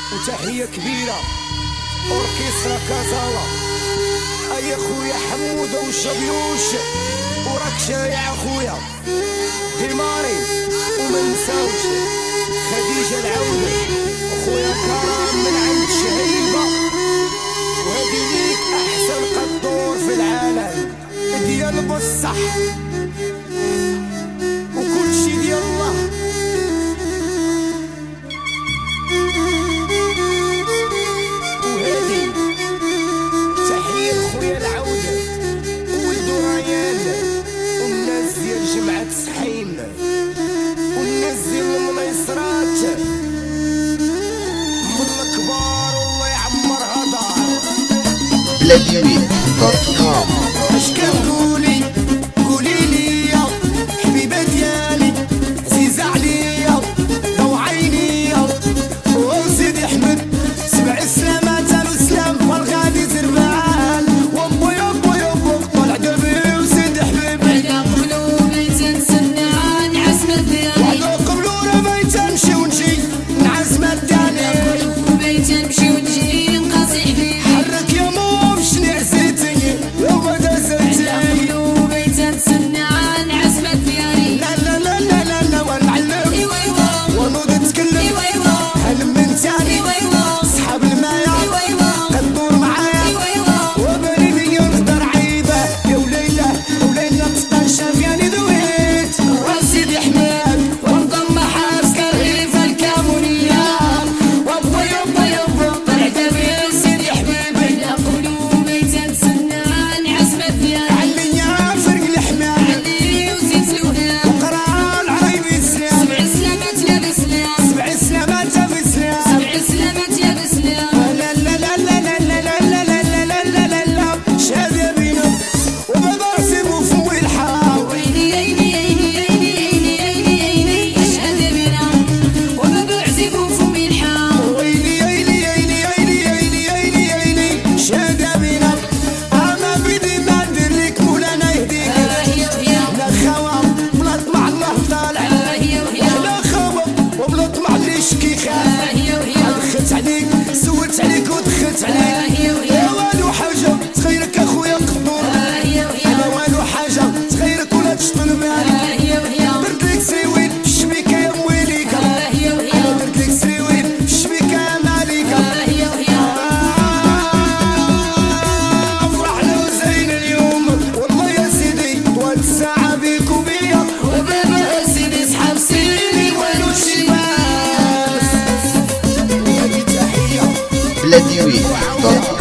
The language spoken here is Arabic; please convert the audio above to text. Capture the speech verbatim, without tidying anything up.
وتحية كبيرة أوركسترا كازالا. أي خويا حمودة وشبيوش وراك شايع خويا ديماري، وما نساوش خديجة العودة وخويا كرام من عند شهيبة. وهادي ليك أحسن قدور في العالم ديال بصح وكل شي ديال الله. وهادي تحية لخويا العودة وولدو ريان والناس ديال جمعة سحيم والناس ديال المنيصرات من الكبار والله يعمرها دار. بلاديوي دوت كوم. اش كنقولي قولي لي يا حبيبه ديالي عزيزه عليا ضو عيني وسيدي احمد سبع السلامات السلام والغادي زربان وابو يابو يابو طلع دربي وسيدي حبيبي على قلوبي تنسنى نعزم الديالي وعلى قبلونا ما تمشي ونجي نعزم الديالي قلوبي تمشي ونجي نقاسي حبيبي حرك يا مو شني عزيتي يابا دازتي قلوبي تنسنى نعزم الديالي لا لا لا لا لا لا ونعلم ايوا ايوا ونوض نتكلم ايوا ايوا هلم من تاني ايوا ايوا صحاب المايا ايوا ايوا قدور معايا ايوا ايوا وبالي لي نقدر عيبه يا وليله وليله تطنشف يعني دويت وسيدي حماد ونضم حاسكر في الكامونيه وابا يابا يابا طلع دبي سيدي حبيبي على قلوبي تنسنى نعزم الديالي عليا فرق الحمام علي وزيد الوهاب وقرا العريبي السلام سبع سلامات يا بسلام سبع سلامات بسلام سبع سلامات يا بسلام لا لا لا لا لا لا لا لا لا لا لا لا لا شاد بينا وبابا سيبو فوق الحار ويلي عيني عيني عيني عيني عيني عيني اشهد بنا وبابا عزيبو فمي الحار ويلي ويلي ويلي ويلي ويلي ويلي ويلي شاد بينا انا بدي ما ندير مولانا يهديك ها هي وهي لا خوا بلا طمع الله طالع ها هي وهي لا خوا وبلا طمع اللي يشكي خاف ها هي وهي دخلت عليك سولت عليك ودخلت ها عليك هي يا وهي والو حاجه تخيرك اخويا قدور ها هي انا وهي والو حاجه تخيرك ولا تشطل بالك ها هي وهي درت لك سويد في الشبيكه يا مويليك ها هي انا وهي درت لك سويد في الشبيكه يا مالك ها هي وهي فرحنا وزين اليوم والله يا سيدي طوال الساعه بيك وبيا وبابا سيدي صحاب سيدي وينو الشباب. هذه تحيه بلاديوي دوت كوم.